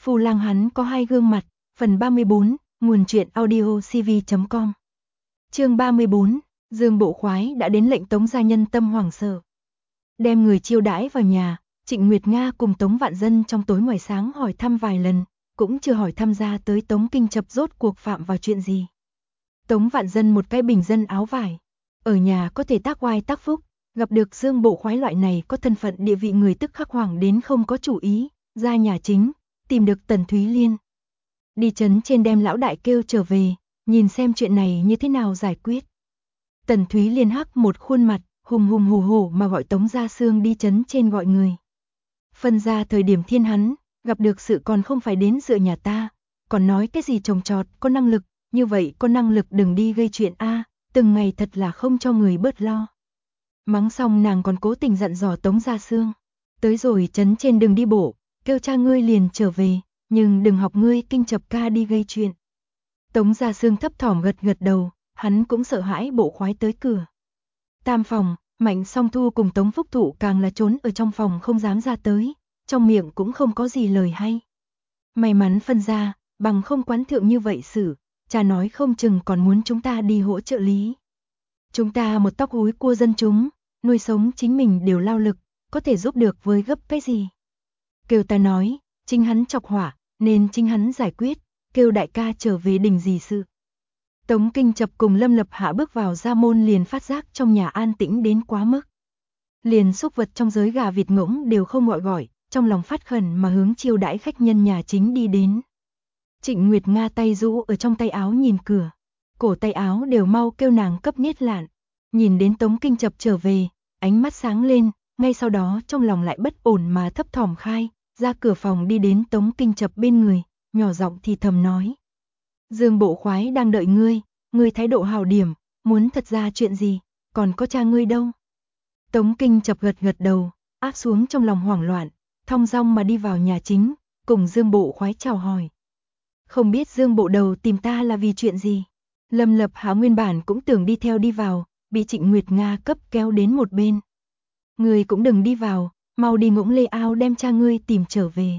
Phu Lang hắn có hai gương mặt, phần 34, nguồn truyện audio cv.com. Chương 34, Dương Bộ Khoái đã đến lệnh Tống gia nhân tâm hoảng sợ. Đem người chiêu đãi vào nhà, Trịnh Nguyệt Nga cùng Tống Vạn Dân trong tối ngoài sáng hỏi thăm vài lần, cũng chưa hỏi thăm ra tới Tống Kinh Chập rốt cuộc phạm vào chuyện gì. Tống Vạn Dân một cái bình dân áo vải, ở nhà có thể tác oai tác phúc, gặp được Dương Bộ Khoái loại này có thân phận địa vị người tức khắc hoảng đến không có chủ ý, ra nhà chính, tìm được Tần Thúy Liên. Đi trấn trên đem lão đại kêu trở về, nhìn xem chuyện này như thế nào giải quyết. Tần Thúy Liên hắc một khuôn mặt, hùng hùng hổ hổ mà gọi Tống Gia Sương đi trấn trên gọi người. Phân ra thời điểm thiên hắn, gặp được sự còn không phải đến dựa nhà ta, còn nói cái gì trồng trọt, có năng lực, như vậy có năng lực đừng đi gây chuyện a, từng ngày thật là không cho người bớt lo. Mắng xong nàng còn cố tình dặn dò Tống Gia Sương, tới rồi trấn trên đừng đi bộ, kêu cha ngươi liền trở về, nhưng đừng học ngươi Kinh Chập ca đi gây chuyện. Tống Gia Sương thấp thỏm gật gật đầu, hắn cũng sợ hãi Bộ Khoái tới cửa. Tam phòng, Mạnh Song Thu cùng Tống Phúc Thụ càng là trốn ở trong phòng không dám ra tới, trong miệng cũng không có gì lời hay. May mắn phân ra, bằng không quán thượng như vậy xử, cha nói không chừng còn muốn chúng ta đi hỗ trợ lý. Chúng ta một tóc húi cua dân chúng, nuôi sống chính mình đều lao lực, có thể giúp được với gấp cái gì. Kêu ta nói, chính hắn chọc hỏa, nên chính hắn giải quyết, kêu đại ca trở về đình gì sự. Tống Kinh Chập cùng Lâm Lập Hạ bước vào gia môn liền phát giác trong nhà an tĩnh đến quá mức. Liền xúc vật trong giới gà vịt ngỗng đều không gọi, trong lòng phát khẩn mà hướng chiêu đãi khách nhân nhà chính đi đến. Trịnh Nguyệt Nga tay rũ ở trong tay áo nhìn cửa, cổ tay áo đều mau kêu nàng cấp niết lạn. Nhìn đến Tống Kinh Chập trở về, ánh mắt sáng lên, ngay sau đó trong lòng lại bất ổn mà thấp thỏm khai, ra cửa phòng đi đến Tống Kinh Chập bên người, nhỏ giọng thì thầm nói. Dương Bộ Khoái đang đợi ngươi thái độ hào điểm, muốn thật ra chuyện gì, còn có cha ngươi đâu. Tống Kinh Chập gật gật đầu, áp xuống trong lòng hoảng loạn, thong dong mà đi vào nhà chính, cùng Dương Bộ Khoái chào hỏi. Không biết Dương Bộ đầu tìm ta là vì chuyện gì. Lâm Lập Hạ nguyên bản cũng tưởng đi theo đi vào, bị Trịnh Nguyệt Nga cấp kéo đến một bên. Ngươi cũng đừng đi vào, mau đi Ngỗng Lê Ao đem cha ngươi tìm trở về.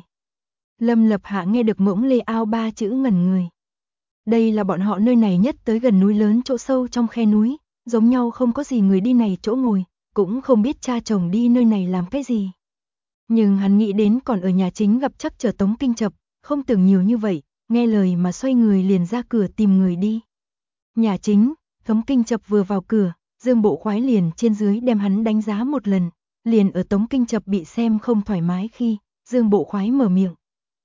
Lâm Lập Hạ nghe được Ngỗng Lê Ao ba chữ ngẩn người. Đây là bọn họ nơi này nhất tới gần núi lớn chỗ sâu trong khe núi, giống nhau không có gì người đi này chỗ ngồi, cũng không biết cha chồng đi nơi này làm cái gì. Nhưng hắn nghĩ đến còn ở nhà chính gặp chắc chờ Tống Kinh Chập, không tưởng nhiều như vậy, nghe lời mà xoay người liền ra cửa tìm người đi. Nhà chính, Tống Kinh Chập vừa vào cửa, Dương Bộ Khoái liền trên dưới đem hắn đánh giá một lần, liền ở Tống Kinh Chập bị xem không thoải mái khi, Dương Bộ Khoái mở miệng.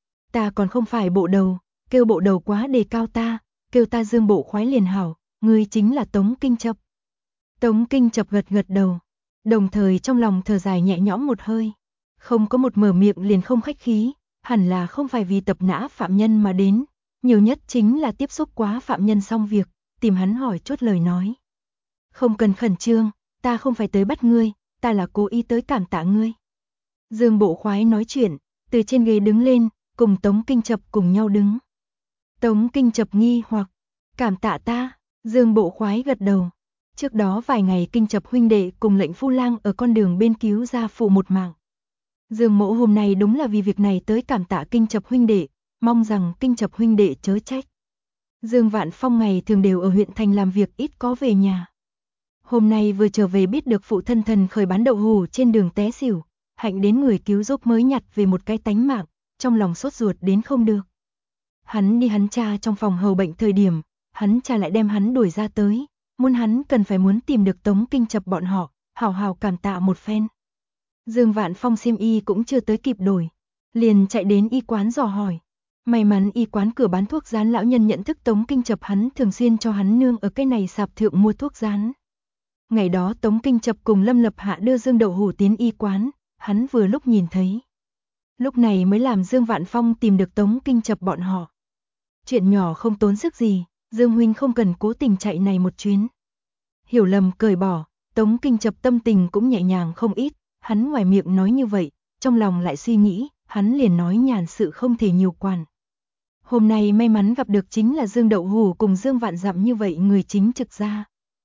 Ta còn không phải bộ đầu, kêu bộ đầu quá đề cao ta, kêu ta Dương Bộ Khoái liền hảo, ngươi chính là Tống Kinh Chập. Tống Kinh Chập gật gật đầu, đồng thời trong lòng thở dài nhẹ nhõm một hơi, không có một mở miệng liền không khách khí, hẳn là không phải vì tập nã phạm nhân mà đến, nhiều nhất chính là tiếp xúc quá phạm nhân xong việc, tìm hắn hỏi chốt lời nói. Không cần khẩn trương, ta không phải tới bắt ngươi, ta là cố ý tới cảm tạ ngươi. Dương Bộ Khoái nói chuyện, từ trên ghế đứng lên, cùng Tống Kinh Chập cùng nhau đứng. Tống Kinh Chập nghi hoặc, cảm tạ ta, Dương Bộ Khoái gật đầu. Trước đó vài ngày Kinh Chập huynh đệ cùng lệnh Phu Lang ở con đường bên cứu gia phụ một mạng. Dương mỗ hôm nay đúng là vì việc này tới cảm tạ Kinh Chập huynh đệ, mong rằng Kinh Chập huynh đệ chớ trách. Dương Vạn Phong ngày thường đều ở huyện thành làm việc ít có về nhà. Hôm nay vừa trở về biết được phụ thân thần khởi bán đậu hủ trên đường té xỉu, hạnh đến người cứu giúp mới nhặt về một cái tánh mạng, trong lòng sốt ruột đến không được. Hắn đi hắn cha trong phòng hầu bệnh thời điểm, hắn cha lại đem hắn đuổi ra tới, muốn hắn cần phải muốn tìm được Tống Kinh Chập bọn họ, hào hào cảm tạ một phen. Dương Vạn Phong xiêm y cũng chưa tới kịp đổi, liền chạy đến y quán dò hỏi. May mắn y quán cửa bán thuốc rán lão nhân nhận thức Tống Kinh Chập, hắn thường xuyên cho hắn nương ở cái này sạp thượng mua thuốc rán. Ngày đó Tống Kinh Chập cùng Lâm Lập Hạ đưa Dương Đậu Hủ tiến y quán, hắn vừa lúc nhìn thấy. Lúc này mới làm Dương Vạn Phong tìm được Tống Kinh Chập bọn họ. Chuyện nhỏ không tốn sức gì, Dương huynh không cần cố tình chạy này một chuyến. Hiểu lầm cởi bỏ, Tống Kinh Chập tâm tình cũng nhẹ nhàng không ít, hắn ngoài miệng nói như vậy, trong lòng lại suy nghĩ, hắn liền nói nhàn sự không thể nhiều quản. Hôm nay may mắn gặp được chính là Dương Đậu Hủ cùng Dương Vạn Dặm như vậy người chính trực ra.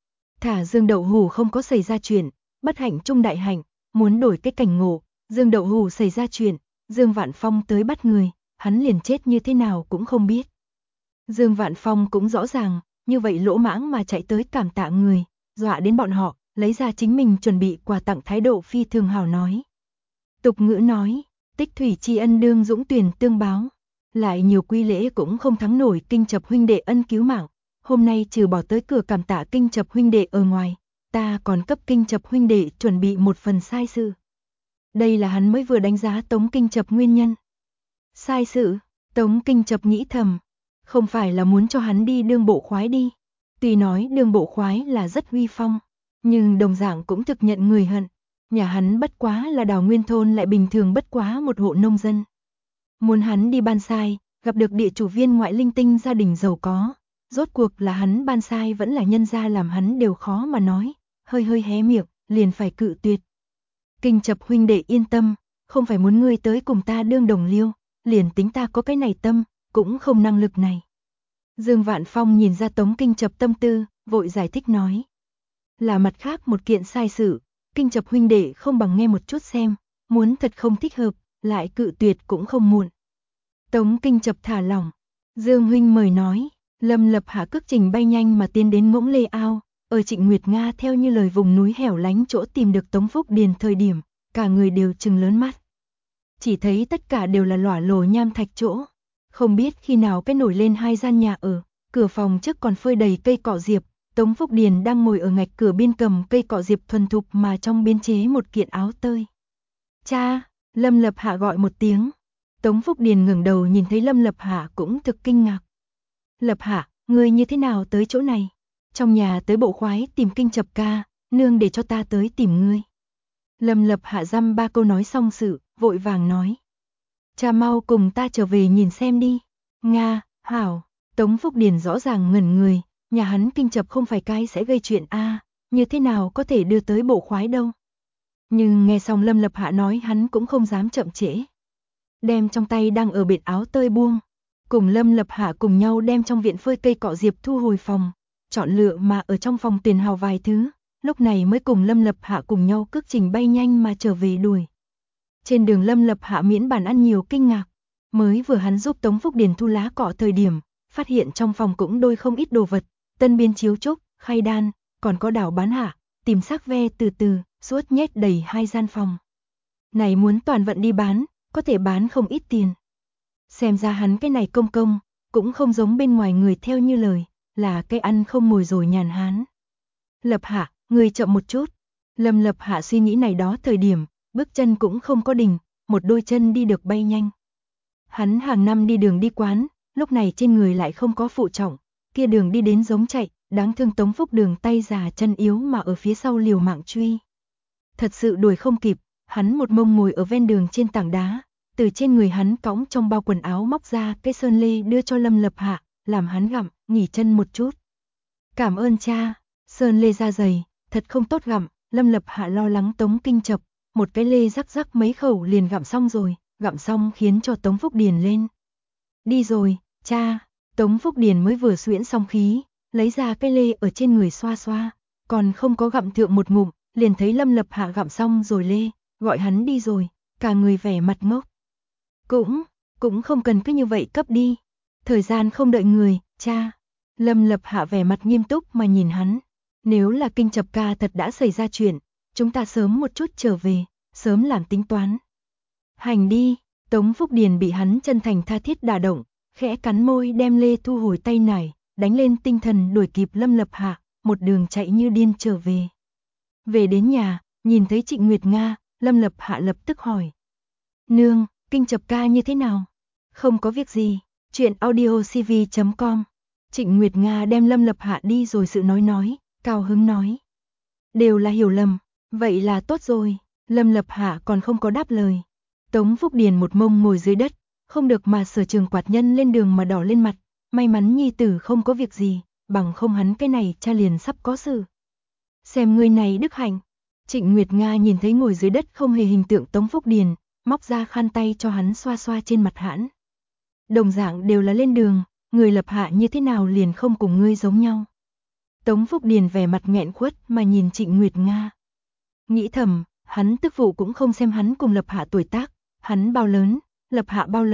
Thả Dương Đậu Hủ không có xảy ra chuyện, bất hạnh trung đại hạnh, muốn đổi cái cảnh ngộ, Dương Đậu Hủ xảy ra chuyện, Dương Vạn Phong tới bắt người, hắn liền chết như thế nào cũng không biết. Dương Vạn Phong cũng rõ ràng, như vậy lỗ mãng mà chạy tới cảm tạ người, dọa đến bọn họ, lấy ra chính mình chuẩn bị quà tặng thái độ phi thường hào nói. Tục ngữ nói, tích thủy tri ân đương dũng tuyển tương báo, lại nhiều quy lễ cũng không thắng nổi Kinh Chập huynh đệ ân cứu mạng, hôm nay trừ bỏ tới cửa cảm tạ Kinh Chập huynh đệ ở ngoài, ta còn cấp Kinh Chập huynh đệ chuẩn bị một phần sai sự. Đây là hắn mới vừa đánh giá Tống Kinh Chập nguyên nhân. Sai sự, Tống Kinh Chập nghĩ thầm, không phải là muốn cho hắn đi đương bộ khoái đi. Tuy nói đương bộ khoái là rất uy phong, nhưng đồng dạng cũng thực nhận người hận. Nhà hắn bất quá là Đào Nguyên thôn lại bình thường bất quá một hộ nông dân. Muốn hắn đi ban sai, gặp được địa chủ viên ngoại linh tinh gia đình giàu có, rốt cuộc là hắn ban sai vẫn là nhân gia làm hắn đều khó mà nói, hơi hé miệng, liền phải cự tuyệt. Kinh Chập huynh đệ yên tâm, không phải muốn ngươi tới cùng ta đương đồng liêu, liền tính ta có cái này tâm, cũng không năng lực này. Dương Vạn Phong nhìn ra Tống Kinh Chập tâm tư, vội giải thích nói. Là mặt khác một kiện sai sự, Kinh Chập huynh đệ không bằng nghe một chút xem, muốn thật không thích hợp, lại cự tuyệt cũng không muộn. Tống Kinh Chập thả lỏng, Dương huynh mời nói, Lâm Lập Hạ cước trình bay nhanh mà tiến đến Ngỗng Lê Ao, ở Trịnh Nguyệt Nga theo như lời vùng núi hẻo lánh chỗ tìm được Tống Phúc Điền thời điểm, cả người đều trừng lớn mắt. Chỉ thấy tất cả đều là lỏa lồ nham thạch chỗ, không biết khi nào cái nổi lên hai gian nhà ở, cửa phòng trước còn phơi đầy cây cọ diệp, Tống Phúc Điền đang ngồi ở ngạch cửa biên cầm cây cọ diệp thuần thục mà trong biên chế một kiện áo tơi. Cha, Lâm Lập Hạ gọi một tiếng. Tống Phúc Điền ngẩng đầu nhìn thấy Lâm Lập Hạ cũng thực kinh ngạc. Lập Hạ, ngươi như thế nào tới chỗ này? Trong nhà tới bộ khoái tìm Kinh Chập ca, nương để cho ta tới tìm ngươi. Lâm Lập Hạ dăm ba câu nói xong sự, vội vàng nói. Cha mau cùng ta trở về nhìn xem đi. Nga, hảo, Tống Phúc Điền rõ ràng ngẩn người, nhà hắn Kinh Chập không phải cái sẽ gây chuyện a, như thế nào có thể đưa tới bộ khoái đâu. Nhưng nghe xong Lâm Lập Hạ nói hắn cũng không dám chậm trễ. Đem trong tay đang ở bệt áo tơi buông, cùng Lâm Lập Hạ cùng nhau đem trong viện phơi cây cọ diệp thu hồi phòng, chọn lựa mà ở trong phòng tuyển hào vài thứ, lúc này mới cùng Lâm Lập Hạ cùng nhau cước trình bay nhanh mà trở về đuổi. Trên đường Lâm Lập Hạ miễn bàn ăn nhiều kinh ngạc, mới vừa hắn giúp Tống Phúc Điền thu lá cọ thời điểm, phát hiện trong phòng cũng đôi không ít đồ vật, tân biên chiếu trúc, khay đan, còn có đảo bán hạ, tìm sắc ve từ từ, suốt nhét đầy hai gian phòng. Này muốn toàn vận đi bán, có thể bán không ít tiền. Xem ra hắn cái này công công, cũng không giống bên ngoài người theo như lời, là cái ăn không ngồi rồi nhàn hán. Lập Hạ, người chậm một chút. Lâm Lập Hạ suy nghĩ này đó thời điểm, bước chân cũng không có đình, một đôi chân đi được bay nhanh. Hắn hàng năm đi đường đi quán, lúc này trên người lại không có phụ trọng, kia đường đi đến giống chạy, đáng thương Tống Phúc Đường tay già chân yếu mà ở phía sau liều mạng truy. Thật sự đuổi không kịp, hắn một mông ngồi ở ven đường trên tảng đá, từ trên người hắn cõng trong bao quần áo móc ra cái sơn lê đưa cho Lâm Lập Hạ, làm hắn gặm, nghỉ chân một chút. Cảm ơn cha, sơn lê da dày, thật không tốt gặm, Lâm Lập Hạ lo lắng Tống Kinh Chập, một cái lê rắc rắc mấy khẩu liền gặm xong rồi, gặm xong khiến cho Tống Phúc Điền lên. Đi rồi, cha, Tống Phúc Điền mới vừa xuyễn xong khí, lấy ra cái lê ở trên người xoa xoa, còn không có gặm thượng một ngụm, liền thấy Lâm Lập Hạ gặm xong rồi lê, gọi hắn đi rồi, cả người vẻ mặt ngốc. Cũng không cần cứ như vậy cấp đi, thời gian không đợi người, cha. Lâm Lập Hạ vẻ mặt nghiêm túc mà nhìn hắn, nếu là Kinh Chập ca thật đã xảy ra chuyện, chúng ta sớm một chút trở về, sớm làm tính toán. Hành đi, Tống Phúc Điền bị hắn chân thành tha thiết đả động, khẽ cắn môi đem lê thu hồi tay nải, đánh lên tinh thần đuổi kịp Lâm Lập Hạ, một đường chạy như điên trở về. Về đến nhà, nhìn thấy Trịnh Nguyệt Nga, Lâm Lập Hạ lập tức hỏi. Nương, Kinh Chập ca như thế nào? Không có việc gì, chuyện audiocv.com. Trịnh Nguyệt Nga đem Lâm Lập Hạ đi rồi sự nói, cao hứng nói. Đều là hiểu lầm, vậy là tốt rồi, Lâm Lập Hạ còn không có đáp lời. Tống Phúc Điền một mông ngồi dưới đất, không được mà Sở Trường quạt nhân lên đường mà đỏ lên mặt, may mắn nhi tử không có việc gì, bằng không hắn cái này cha liền sắp có sự. Xem người này đức hạnh. Trịnh Nguyệt Nga nhìn thấy ngồi dưới đất không hề hình tượng Tống Phúc Điền, móc ra khăn tay cho hắn xoa xoa trên mặt hãn. Đồng dạng đều là lên đường, người Lập Hạ như thế nào liền không cùng ngươi giống nhau. Tống Phúc Điền vẻ mặt nghẹn khuất mà nhìn Trịnh Nguyệt Nga. Nghĩ thầm, hắn tức phụ cũng không xem hắn cùng Lập Hạ tuổi tác, hắn bao lớn, Lập Hạ bao lớn,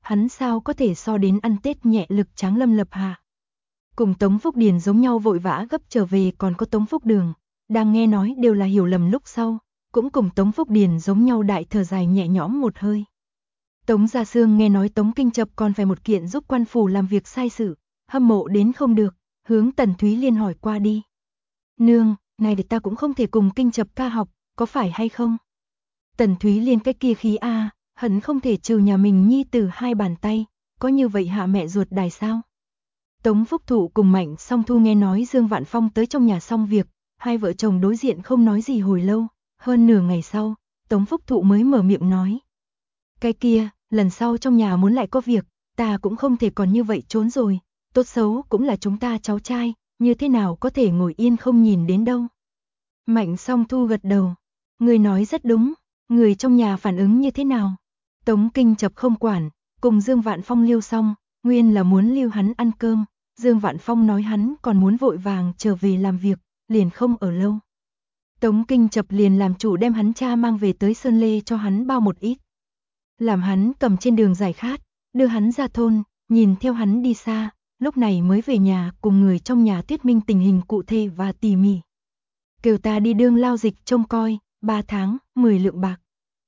hắn sao có thể so đến ăn Tết nhẹ lực tráng Lâm Lập Hạ. Cùng Tống Phúc Điền giống nhau vội vã gấp trở về còn có Tống Phúc Đường, đang nghe nói đều là hiểu lầm lúc sau, cũng cùng Tống Phúc Điền giống nhau đại thở dài nhẹ nhõm một hơi. Tống Gia Sương nghe nói Tống Kinh Chập còn phải một kiện giúp quan phủ làm việc sai sự, hâm mộ đến không được, hướng Tần Thúy Liên hỏi qua đi. Nương, này để ta cũng không thể cùng Kinh Chập ca học, có phải hay không? Tần Thúy Liên cái kia khí a, hận không thể trừ nhà mình nhi tử 2 bàn tay, có như vậy hạ mẹ ruột đài sao? Tống Phúc Thụ cùng Mạnh Song Thu nghe nói Dương Vạn Phong tới trong nhà xong việc, hai vợ chồng đối diện không nói gì hồi lâu, hơn nửa ngày sau, Tống Phúc Thụ mới mở miệng nói. Cái kia, lần sau trong nhà muốn lại có việc, ta cũng không thể còn như vậy trốn rồi, tốt xấu cũng là chúng ta cháu trai, như thế nào có thể ngồi yên không nhìn đến đâu. Mạnh Song Thu gật đầu, người nói rất đúng, người trong nhà phản ứng như thế nào? Tống Kinh Chập không quản, cùng Dương Vạn Phong liêu xong, nguyên là muốn lưu hắn ăn cơm, Dương Vạn Phong nói hắn còn muốn vội vàng trở về làm việc, liền không ở lâu. Tống Kinh Chập liền làm chủ đem hắn cha mang về tới Sơn Lê cho hắn bao một ít. Làm hắn cầm trên đường giải khát, đưa hắn ra thôn, nhìn theo hắn đi xa, lúc này mới về nhà cùng người trong nhà thuyết minh tình hình cụ thể và tỉ mỉ. Kêu ta đi đương lao dịch trông coi, 3 tháng, 10 lượng bạc.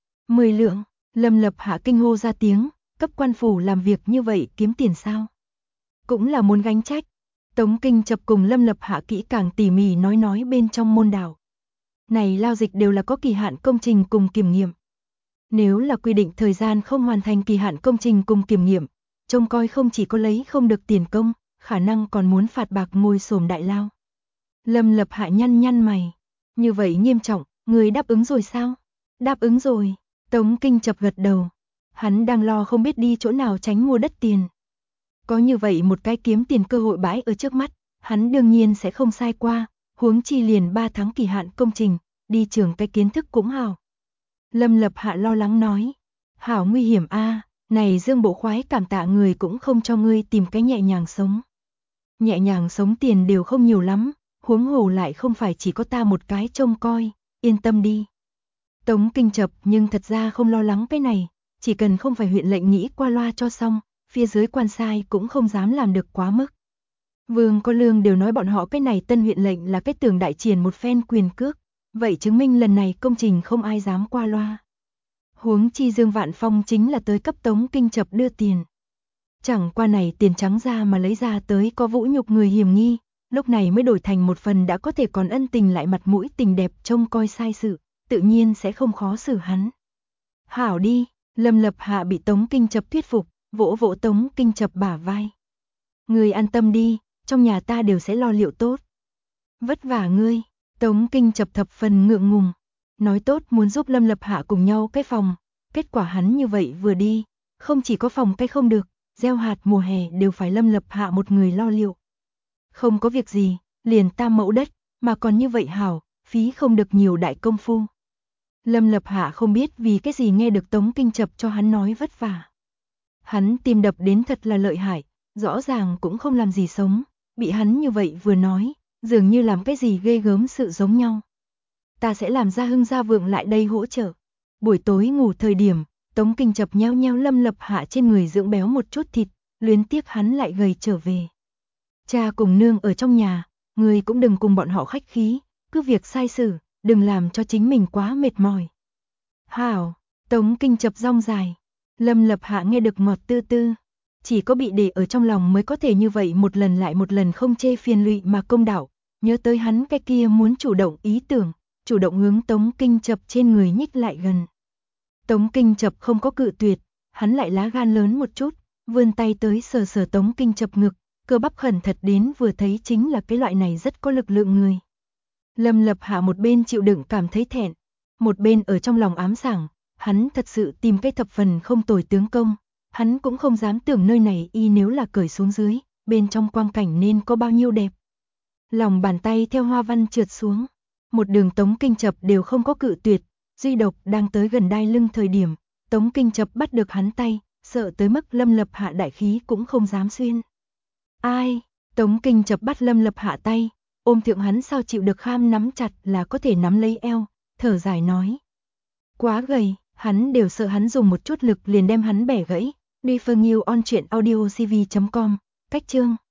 10 lượng, Lâm Lập Hạ kinh hô ra tiếng, cấp quan phủ làm việc như vậy kiếm tiền sao? Cũng là muốn gánh trách. Tống Kinh Chập cùng Lâm Lập Hạ kỹ càng tỉ mỉ nói bên trong môn đạo. Này lao dịch đều là có kỳ hạn công trình cùng kiểm nghiệm. Nếu là quy định thời gian không hoàn thành kỳ hạn công trình cùng kiểm nghiệm, trông coi không chỉ có lấy không được tiền công, khả năng còn muốn phạt bạc ngồi xổm đại lao. Lâm Lập Hạ nhăn mày. Như vậy nghiêm trọng, người đáp ứng rồi sao? Đáp ứng rồi. Tống Kinh Chập gật đầu. Hắn đang lo không biết đi chỗ nào tránh mua đất tiền. Có như vậy một cái kiếm tiền cơ hội bãi ở trước mắt, hắn đương nhiên sẽ không sai qua, huống chi liền 3 tháng kỳ hạn công trình, đi trường cái kiến thức cũng hảo. Lâm Lập Hạ lo lắng nói, hảo nguy hiểm a, này Dương Bộ Khoái cảm tạ người cũng không cho ngươi tìm cái nhẹ nhàng sống. Nhẹ nhàng sống tiền đều không nhiều lắm, huống hồ lại không phải chỉ có ta một cái trông coi, yên tâm đi. Tống Kinh Chập nhưng thật ra không lo lắng cái này, chỉ cần không phải huyện lệnh nghĩ qua loa cho xong, phía dưới quan sai cũng không dám làm được quá mức. Vương có lương đều nói bọn họ cái này tân huyện lệnh là cái tường đại triển một phen quyền cước, vậy chứng minh lần này công trình không ai dám qua loa. Huống chi Dương Vạn Phong chính là tới cấp Tống Kinh Chập đưa tiền. Chẳng qua này tiền trắng ra mà lấy ra tới có vũ nhục người hiểm nghi, lúc này mới đổi thành một phần đã có thể còn ân tình lại mặt mũi tình đẹp trông coi sai sự, tự nhiên sẽ không khó xử hắn. Hảo đi, Lâm Lập Hạ bị Tống Kinh Chập thuyết phục, vỗ vỗ Tống Kinh Chập bả vai. Ngươi an tâm đi, trong nhà ta đều sẽ lo liệu tốt. Vất vả ngươi, Tống Kinh Chập thập phần ngượng ngùng. Nói tốt muốn giúp Lâm Lập Hạ cùng nhau cái phòng, kết quả hắn như vậy vừa đi, không chỉ có phòng cái không được, gieo hạt mùa hè đều phải Lâm Lập Hạ một người lo liệu. Không có việc gì, liền 3 mẫu đất, mà còn như vậy hảo, phí không được nhiều đại công phu. Lâm Lập Hạ không biết vì cái gì nghe được Tống Kinh Chập cho hắn nói vất vả. Hắn tim đập đến thật là lợi hại, rõ ràng cũng không làm gì sống, bị hắn như vậy vừa nói, dường như làm cái gì ghê gớm sự giống nhau. Ta sẽ làm Gia Hưng Gia Vượng lại đây hỗ trợ. Buổi tối ngủ thời điểm, Tống Kinh Chập nheo nheo Lâm Lập Hạ trên người dưỡng béo một chút thịt, luyến tiếc hắn lại gầy trở về. Cha cùng nương ở trong nhà, người cũng đừng cùng bọn họ khách khí, cứ việc sai xử, đừng làm cho chính mình quá mệt mỏi. Hảo, Tống Kinh Chập rong dài. Lâm Lập Hạ nghe được ngọt tư tư, chỉ có bị để ở trong lòng mới có thể như vậy một lần lại một lần không chê phiền lụy mà công đạo, nhớ tới hắn cái kia muốn chủ động ý tưởng, chủ động hướng Tống Kinh Chập trên người nhích lại gần. Tống Kinh Chập không có cự tuyệt, hắn lại lá gan lớn một chút, vươn tay tới sờ sờ Tống Kinh Chập ngực, cơ bắp khẩn thật đến vừa thấy chính là cái loại này rất có lực lượng người. Lâm Lập Hạ một bên chịu đựng cảm thấy thẹn, một bên ở trong lòng ám sảng, hắn thật sự tìm cái thập phần không tồi tướng công, hắn cũng không dám tưởng nơi này y nếu là cởi xuống dưới, bên trong quang cảnh nên có bao nhiêu đẹp. Lòng bàn tay theo hoa văn trượt xuống, một đường Tống Kinh Chập đều không có cự tuyệt, duy độc đang tới gần đai lưng thời điểm, Tống Kinh Chập bắt được hắn tay, sợ tới mức Lâm Lập Hạ đại khí cũng không dám xuyên. Ai? Tống Kinh Chập bắt Lâm Lập Hạ tay, ôm thượng hắn sao chịu được kham nắm chặt là có thể nắm lấy eo, thở dài nói. Quá gầy, hắn đều sợ hắn dùng một chút lực liền đem hắn bẻ gãy, Refer New on truyện audio cv.com. Cách chương